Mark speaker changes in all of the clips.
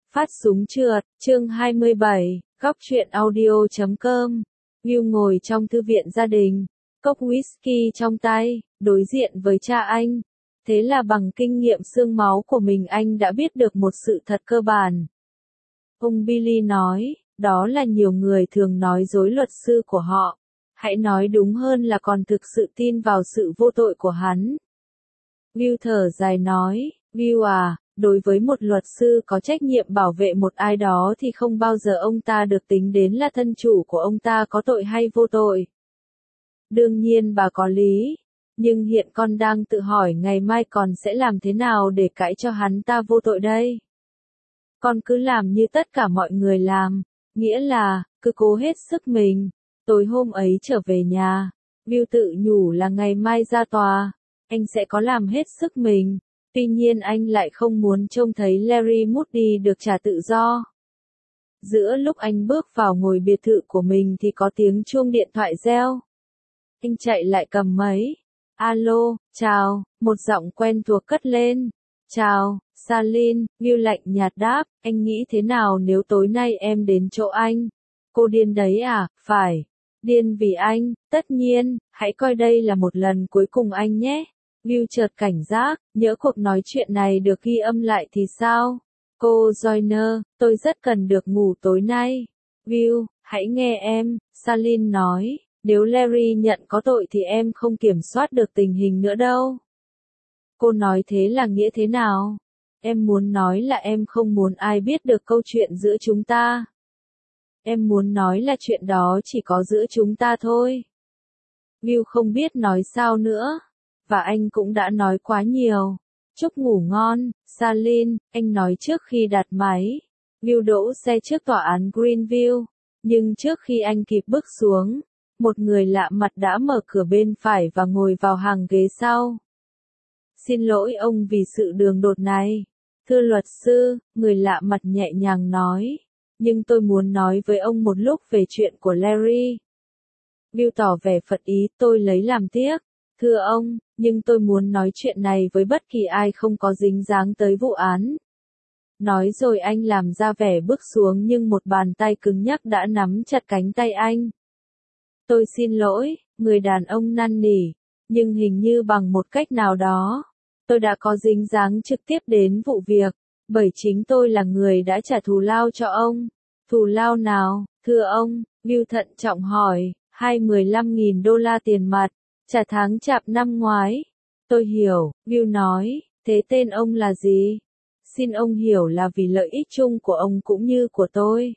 Speaker 1: Phát súng trượt, chương 27, góc truyện audio.com. Will ngồi trong thư viện gia đình, cốc whisky trong tay, đối diện với cha anh. Thế là bằng kinh nghiệm xương máu của mình anh đã biết được một sự thật cơ bản. Ông Billy nói, đó là nhiều người thường nói dối luật sư của họ. Hãy nói đúng hơn là còn thực sự tin vào sự vô tội của hắn. Will thở dài nói, Will à, đối với một luật sư có trách nhiệm bảo vệ một ai đó thì không bao giờ ông ta được tính đến là thân chủ của ông ta có tội hay vô tội. Đương nhiên bà có lý, nhưng hiện con đang tự hỏi ngày mai con sẽ làm thế nào để cãi cho hắn ta vô tội đây. Con cứ làm như tất cả mọi người làm, nghĩa là, cứ cố hết sức mình. Tối hôm ấy trở về nhà, Will tự nhủ là ngày mai ra tòa, anh sẽ có làm hết sức mình. Tuy nhiên anh lại không muốn trông thấy Larry Moody được trả tự do. Giữa lúc anh bước vào ngôi biệt thự của mình thì có tiếng chuông điện thoại reo. Anh chạy lại cầm máy. Alo, chào, một giọng quen thuộc cất lên. Chào, Salin, Will lạnh nhạt đáp, anh nghĩ thế nào nếu tối nay em đến chỗ anh? Cô điên đấy à, phải. Điên vì anh, tất nhiên, hãy coi đây là một lần cuối cùng anh nhé. Will chợt cảnh giác, nhỡ cuộc nói chuyện này được ghi âm lại thì sao? Cô Joyner, tôi rất cần được ngủ tối nay. Will, hãy nghe em, Salin nói, nếu Larry nhận có tội thì em không kiểm soát được tình hình nữa đâu. Cô nói thế là nghĩa thế nào? Em muốn nói là em không muốn ai biết được câu chuyện giữa chúng ta. Em muốn nói là chuyện đó chỉ có giữa chúng ta thôi. Will không biết nói sao nữa. Và anh cũng đã nói quá nhiều. Chúc ngủ ngon, Salin, anh nói trước khi đặt máy. Will đỗ xe trước tòa án Greenville. Nhưng trước khi anh kịp bước xuống, một người lạ mặt đã mở cửa bên phải và ngồi vào hàng ghế sau. Xin lỗi ông vì sự đường đột này. Thưa luật sư, người lạ mặt nhẹ nhàng nói. Nhưng tôi muốn nói với ông một lúc về chuyện của Larry. Will tỏ vẻ phật ý, tôi lấy làm tiếc. Thưa ông, nhưng tôi muốn nói chuyện này với bất kỳ ai không có dính dáng tới vụ án. Nói rồi anh làm ra vẻ bước xuống nhưng một bàn tay cứng nhắc đã nắm chặt cánh tay anh. Tôi xin lỗi, người đàn ông năn nỉ, nhưng hình như bằng một cách nào đó, tôi đã có dính dáng trực tiếp đến vụ việc, bởi chính tôi là người đã trả thù lao cho ông. Thù lao nào, thưa ông? Will thận trọng hỏi, 15.000 đô la tiền mặt. Trả tháng chạp năm ngoái. Tôi hiểu, Will nói, thế tên ông là gì? Xin ông hiểu là vì lợi ích chung của ông cũng như của tôi.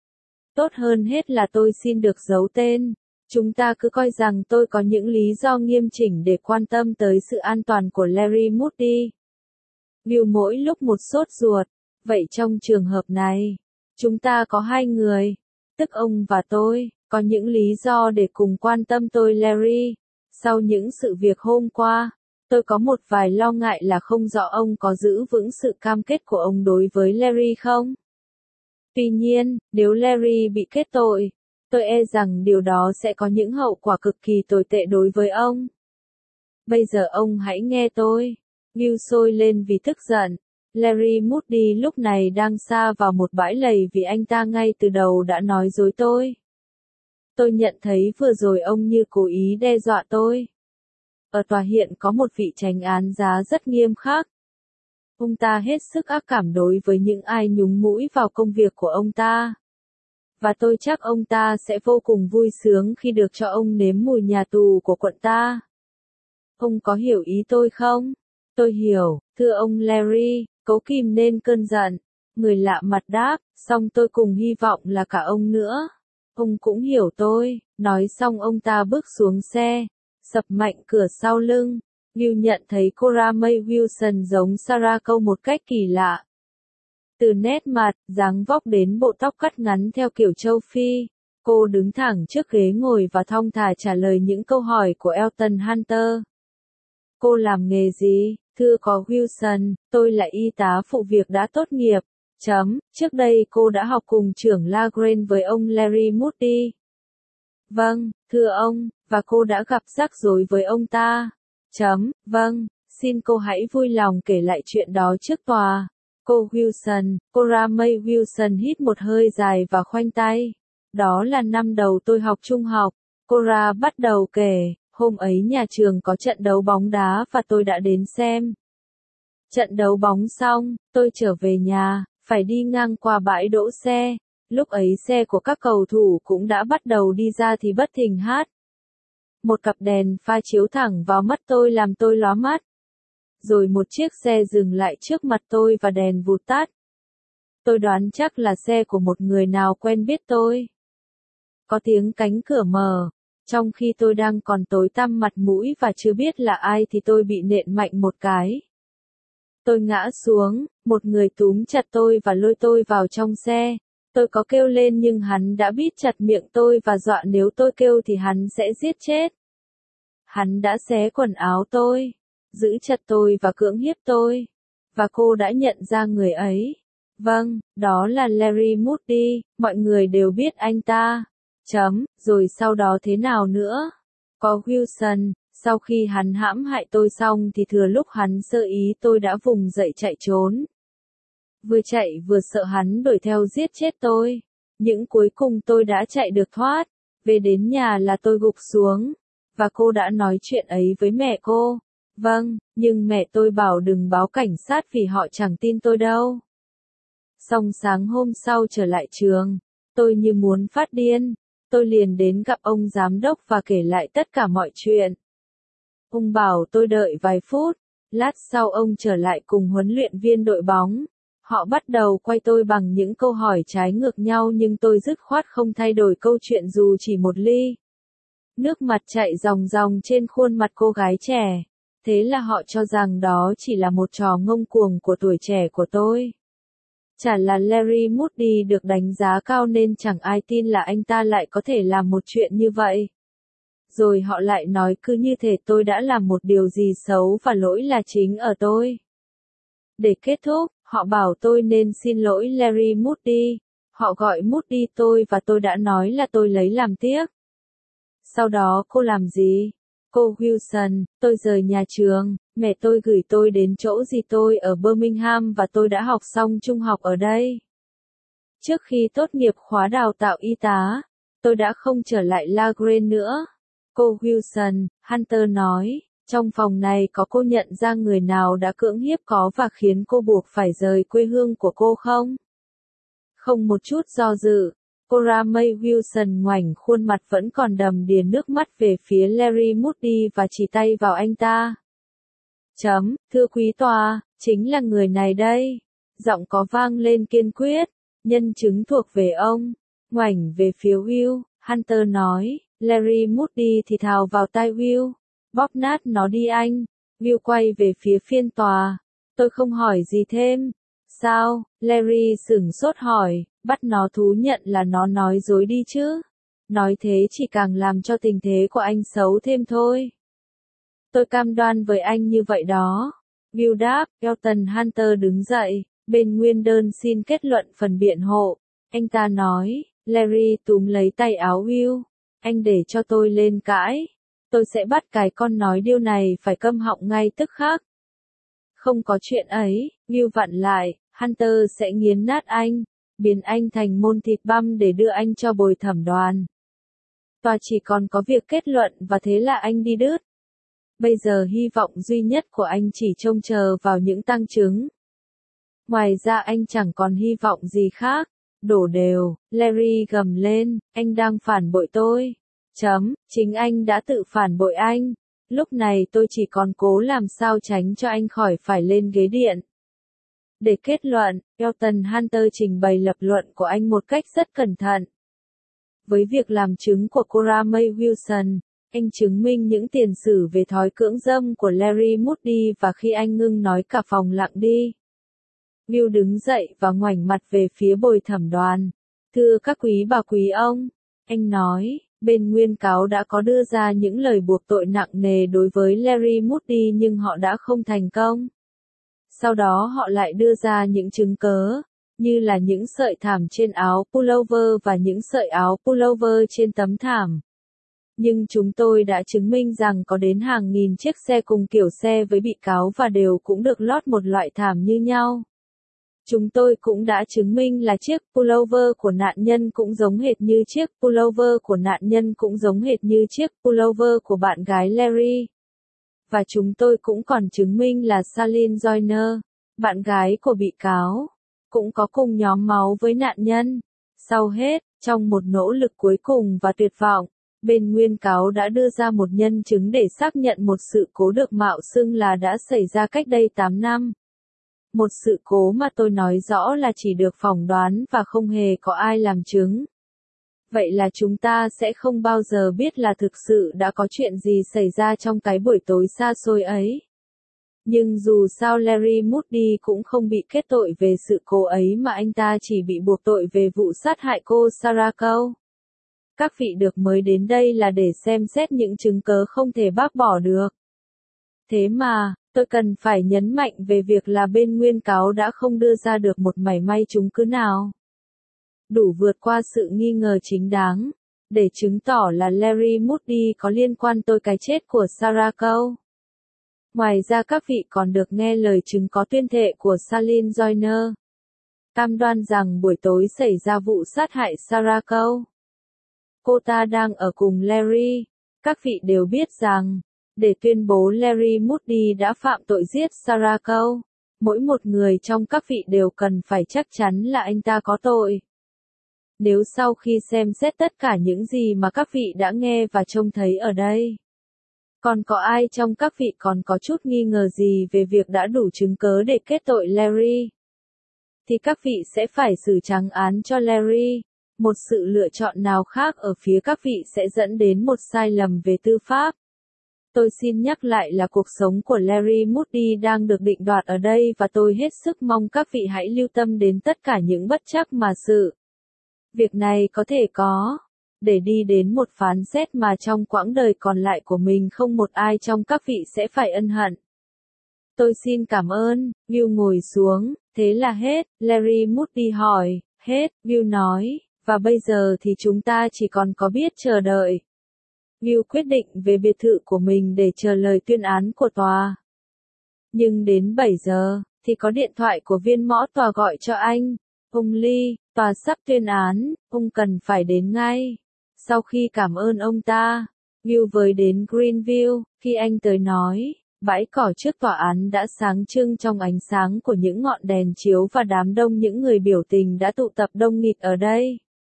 Speaker 1: Tốt hơn hết là tôi xin được giấu tên. Chúng ta cứ coi rằng tôi có những lý do nghiêm chỉnh để quan tâm tới sự an toàn của Larry Moody. Will mỗi lúc một sốt ruột. Vậy trong trường hợp này, chúng ta có hai người, tức ông và tôi, có những lý do để cùng quan tâm tôi Larry. Sau những sự việc hôm qua, tôi có một vài lo ngại là không rõ ông có giữ vững sự cam kết của ông đối với Larry không? Tuy nhiên, nếu Larry bị kết tội, tôi e rằng điều đó sẽ có những hậu quả cực kỳ tồi tệ đối với ông. Bây giờ ông hãy nghe tôi. Will sôi lên vì tức giận. Larry Moody lúc này đang sa vào một bãi lầy vì anh ta ngay từ đầu đã nói dối tôi. Tôi nhận thấy vừa rồi ông như cố ý đe dọa tôi. Ở tòa hiện có một vị chánh án giá rất nghiêm khắc. Ông ta hết sức ác cảm đối với những ai nhúng mũi vào công việc của ông ta. Và tôi chắc ông ta sẽ vô cùng vui sướng khi được cho ông nếm mùi nhà tù của quận ta. Ông có hiểu ý tôi không? Tôi hiểu, thưa ông Larry, cố kìm nên cơn giận. Người lạ mặt đáp, song tôi cùng hy vọng là cả ông nữa. Ông cũng hiểu tôi, nói xong ông ta bước xuống xe, sập mạnh cửa sau lưng. Will nhận thấy Cora May Wilson giống Sarah Cole một cách kỳ lạ. Từ nét mặt, dáng vóc đến bộ tóc cắt ngắn theo kiểu châu Phi, cô đứng thẳng trước ghế ngồi và thong thả trả lời những câu hỏi của Elton Hunter. Cô làm nghề gì? Thưa có Wilson, tôi là y tá phụ việc đã tốt nghiệp. Trước đây cô đã học cùng trưởng Lagrange với ông Larry Moody. Vâng, thưa ông, và cô đã gặp rắc rối với ông ta. Vâng, xin cô hãy vui lòng kể lại chuyện đó trước tòa. Cô Wilson, Cora May Wilson hít một hơi dài và khoanh tay. Đó là năm đầu tôi học trung học. Cora bắt đầu kể, hôm ấy nhà trường có trận đấu bóng đá và tôi đã đến xem. Trận đấu bóng xong, tôi trở về nhà, phải đi ngang qua bãi đỗ xe. Lúc ấy xe của các cầu thủ cũng đã bắt đầu đi ra thì bất thình hát. Một cặp đèn pha chiếu thẳng vào mắt tôi làm tôi lóa mắt. Rồi một chiếc xe dừng lại trước mặt tôi và đèn vụt tắt. Tôi đoán chắc là xe của một người nào quen biết tôi. Có tiếng cánh cửa mở. Trong khi tôi đang còn tối tăm mặt mũi và chưa biết là ai thì tôi bị nện mạnh một cái. Tôi ngã xuống, một người túm chặt tôi và lôi tôi vào trong xe. Tôi có kêu lên nhưng hắn đã bít chặt miệng tôi và dọa nếu tôi kêu thì hắn sẽ giết chết. Hắn đã xé quần áo tôi, giữ chặt tôi và cưỡng hiếp tôi. Và cô đã nhận ra người ấy. Vâng, đó là Larry Moody, mọi người đều biết anh ta. Rồi sau đó thế nào nữa? Có Wilson, sau khi hắn hãm hại tôi xong thì thừa lúc hắn sơ ý tôi đã vùng dậy chạy trốn. Vừa chạy vừa sợ hắn đuổi theo giết chết tôi. Nhưng cuối cùng tôi đã chạy được thoát. Về đến nhà là tôi gục xuống. Và cô đã nói chuyện ấy với mẹ cô. Vâng, nhưng mẹ tôi bảo đừng báo cảnh sát vì họ chẳng tin tôi đâu. Xong sáng hôm sau trở lại trường, tôi như muốn phát điên. Tôi liền đến gặp ông giám đốc và kể lại tất cả mọi chuyện. Ông bảo tôi đợi vài phút. Lát sau ông trở lại cùng huấn luyện viên đội bóng. Họ bắt đầu quay tôi bằng những câu hỏi trái ngược nhau nhưng tôi dứt khoát không thay đổi câu chuyện dù chỉ một ly. Nước mặt chảy ròng ròng trên khuôn mặt cô gái trẻ. Thế là họ cho rằng đó chỉ là một trò ngông cuồng của tuổi trẻ của tôi. Chả là Larry Moody được đánh giá cao nên chẳng ai tin là anh ta lại có thể làm một chuyện như vậy. Rồi họ lại nói cứ như thể tôi đã làm một điều gì xấu và lỗi là chính ở tôi. Để kết thúc, họ bảo tôi nên xin lỗi Larry Moody. Họ gọi Moody tôi và tôi đã nói là tôi lấy làm tiếc. Sau đó cô làm gì? Cô Wilson, tôi rời nhà trường, mẹ tôi gửi tôi đến chỗ dì tôi ở Birmingham và tôi đã học xong trung học ở đây. Trước khi tốt nghiệp khóa đào tạo y tá, tôi đã không trở lại La Grange nữa. Cô Wilson, Hunter nói, trong phòng này có cô nhận ra người nào đã cưỡng hiếp có và khiến cô buộc phải rời quê hương của cô không? Không một chút do dự. Cora May Wilson ngoảnh khuôn mặt vẫn còn đầm đìa nước mắt về phía Larry Moody và chỉ tay vào anh ta. Thưa quý tòa, chính là người này đây. Giọng có vang lên kiên quyết. Nhân chứng thuộc về ông. Ngoảnh về phía Will, Hunter nói. Larry Moody thì thào vào tai Will. Bóp nát nó đi anh. Will quay về phía phiên tòa. Tôi không hỏi gì thêm. Sao? Larry sửng sốt hỏi. Bắt nó thú nhận là nó nói dối đi chứ. Nói thế chỉ càng làm cho tình thế của anh xấu thêm thôi. Tôi cam đoan với anh như vậy đó. Will đáp. Elton Hunter đứng dậy, bên nguyên đơn xin kết luận phần biện hộ. Anh ta nói. Larry túm lấy tay áo Will. Anh để cho tôi lên cãi. Tôi sẽ bắt cái con nói điều này phải câm họng ngay tức khắc. Không có chuyện ấy, Will vặn lại. Hunter sẽ nghiến nát anh, biến anh thành môn thịt băm để đưa anh cho bồi thẩm đoàn. Tòa chỉ còn có việc kết luận và thế là anh đi đứt. Bây giờ hy vọng duy nhất của anh chỉ trông chờ vào những tang chứng. Ngoài ra anh chẳng còn hy vọng gì khác. Đổ đều, Larry gầm lên, anh đang phản bội tôi. Chính anh đã tự phản bội anh. Lúc này tôi chỉ còn cố làm sao tránh cho anh khỏi phải lên ghế điện. Để kết luận, Elton Hunter trình bày lập luận của anh một cách rất cẩn thận. Với việc làm chứng của Cora May Wilson, anh chứng minh những tiền sử về thói cưỡng dâm của Larry Moody và khi anh ngưng nói cả phòng lặng đi. Will đứng dậy và ngoảnh mặt về phía bồi thẩm đoàn. Thưa các quý bà quý ông, anh nói, bên nguyên cáo đã có đưa ra những lời buộc tội nặng nề đối với Larry Moody nhưng họ đã không thành công. Sau đó họ lại đưa ra những chứng cớ, như là những sợi thảm trên áo pullover và những sợi áo pullover trên tấm thảm. Nhưng chúng tôi đã chứng minh rằng có đến hàng nghìn chiếc xe cùng kiểu xe với bị cáo và đều cũng được lót một loại thảm như nhau. Chúng tôi cũng đã chứng minh là chiếc pullover của nạn nhân cũng giống hệt như chiếc pullover của nạn nhân cũng giống hệt như chiếc pullover của bạn gái Larry. Và chúng tôi cũng còn chứng minh là Charlene Joyner, bạn gái của bị cáo, cũng có cùng nhóm máu với nạn nhân. Sau hết, trong một nỗ lực cuối cùng và tuyệt vọng, bên nguyên cáo đã đưa ra một nhân chứng để xác nhận một sự cố được mạo xưng là đã xảy ra cách đây 8 năm. Một sự cố mà tôi nói rõ là chỉ được phỏng đoán và không hề có ai làm chứng. Vậy là chúng ta sẽ không bao giờ biết là thực sự đã có chuyện gì xảy ra trong cái buổi tối xa xôi ấy. Nhưng dù sao Larry Moody cũng không bị kết tội về sự cố ấy mà anh ta chỉ bị buộc tội về vụ sát hại cô Sarah Cole. Các vị được mời đến đây là để xem xét những chứng cớ không thể bác bỏ được. Thế mà, tôi cần phải nhấn mạnh về việc là bên nguyên cáo đã không đưa ra được một mảy may chứng cứ nào đủ vượt qua sự nghi ngờ chính đáng, để chứng tỏ là Larry Moody có liên quan tới cái chết của Sarah Cole. Ngoài ra các vị còn được nghe lời chứng có tuyên thệ của Charlene Joyner, cam đoan rằng buổi tối xảy ra vụ sát hại Sarah Cole, cô ta đang ở cùng Larry. Các vị đều biết rằng, để tuyên bố Larry Moody đã phạm tội giết Sarah Cole, mỗi một người trong các vị đều cần phải chắc chắn là anh ta có tội. Nếu sau khi xem xét tất cả những gì mà các vị đã nghe và trông thấy ở đây, còn có ai trong các vị còn có chút nghi ngờ gì về việc đã đủ chứng cớ để kết tội Larry, thì các vị sẽ phải xử trắng án cho Larry. Một sự lựa chọn nào khác ở phía các vị sẽ dẫn đến một sai lầm về tư pháp. Tôi xin nhắc lại là cuộc sống của Larry Moody đang được định đoạt ở đây và tôi hết sức mong các vị hãy lưu tâm đến tất cả những bất trắc mà sự việc này có thể có, để đi đến một phán xét mà trong quãng đời còn lại của mình không một ai trong các vị sẽ phải ân hận. Tôi xin cảm ơn. Will ngồi xuống. Thế là hết, Larry Moody hỏi. Hết, Will nói, và bây giờ thì chúng ta chỉ còn có biết chờ đợi. Will quyết định về biệt thự của mình để chờ lời tuyên án của tòa. Nhưng đến 7 giờ, thì có điện thoại của viên mõ tòa gọi cho anh. Ông Lee, tòa sắp tuyên án, ông cần phải đến ngay. Sau khi cảm ơn ông ta, Will với đến Greenville. Khi anh tới nói, bãi cỏ trước tòa án đã sáng trưng trong ánh sáng của những ngọn đèn chiếu và đám đông những người biểu tình đã tụ tập đông nghịt ở đây.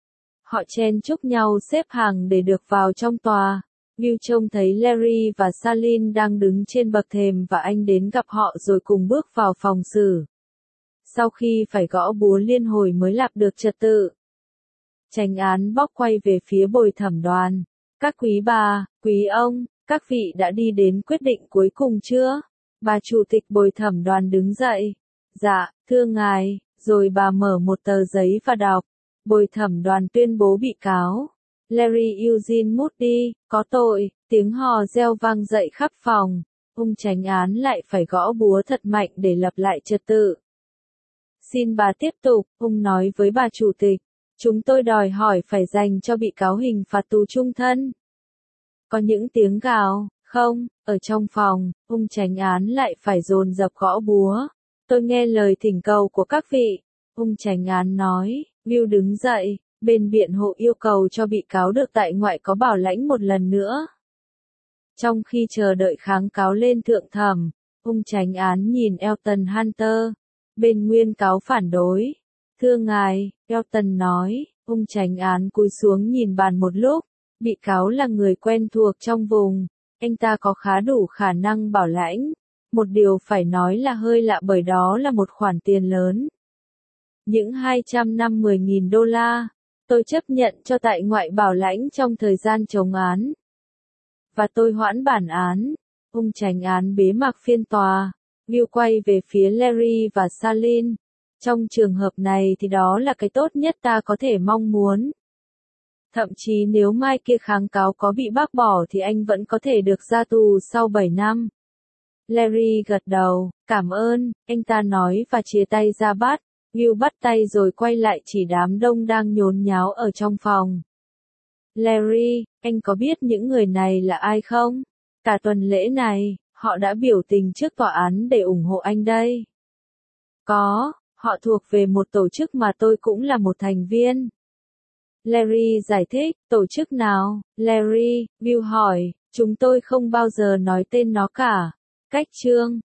Speaker 1: Họ chen chúc nhau xếp hàng để được vào trong tòa. Will trông thấy Larry và Charlene đang đứng trên bậc thềm và anh đến gặp họ rồi cùng bước vào phòng xử. Sau khi phải gõ búa liên hồi mới lập được trật tự, chánh án Bock quay về phía bồi thẩm đoàn. Các quý bà, quý ông, các vị đã đi đến quyết định cuối cùng chưa? Bà chủ tịch bồi thẩm đoàn đứng dậy. Dạ, thưa ngài, rồi bà mở một tờ giấy và đọc. Bồi thẩm đoàn tuyên bố bị cáo Larry Eugene Moody có tội. Tiếng hò reo vang dậy khắp phòng. Ông chánh án lại phải gõ búa thật mạnh để lập lại trật tự. Xin bà tiếp tục, ông nói với bà chủ tịch. Chúng tôi đòi hỏi phải dành cho bị cáo hình phạt tù chung thân. Có những tiếng gào, không, ở trong phòng, ông chánh án lại phải dồn dập gõ búa. Tôi nghe lời thỉnh cầu của các vị. Ông chánh án nói, Will đứng dậy, bên biện hộ yêu cầu cho bị cáo được tại ngoại có bảo lãnh một lần nữa. Trong khi chờ đợi kháng cáo lên thượng thẩm, ông chánh án nhìn Elton Hunter. Bên nguyên cáo phản đối. Thưa ngài, Elton nói, ông chánh án cúi xuống nhìn bàn một lúc. Bị cáo là người quen thuộc trong vùng, anh ta có khá đủ khả năng bảo lãnh. Một điều phải nói là hơi lạ bởi đó là một khoản tiền lớn. Những 250.000 đô la, tôi chấp nhận cho tại ngoại bảo lãnh trong thời gian chống án. Và tôi hoãn bản án. Ông chánh án bế mạc phiên tòa. Will quay về phía Larry và Charlene. Trong trường hợp này thì đó là cái tốt nhất ta có thể mong muốn. Thậm chí nếu mai kia kháng cáo có bị bác bỏ thì anh vẫn có thể được ra tù sau 7 năm. Larry gật đầu, cảm ơn, anh ta nói và chia tay ra bắt. Will bắt tay rồi quay lại chỉ đám đông đang nhốn nháo ở trong phòng. Larry, anh có biết những người này là ai không? Cả tuần lễ này, họ đã biểu tình trước tòa án để ủng hộ anh đây. Có, Họ thuộc về một tổ chức mà tôi cũng là một thành viên. Larry giải thích, tổ chức nào? Larry, Bill hỏi, chúng tôi không bao giờ nói tên nó cả. Cách chương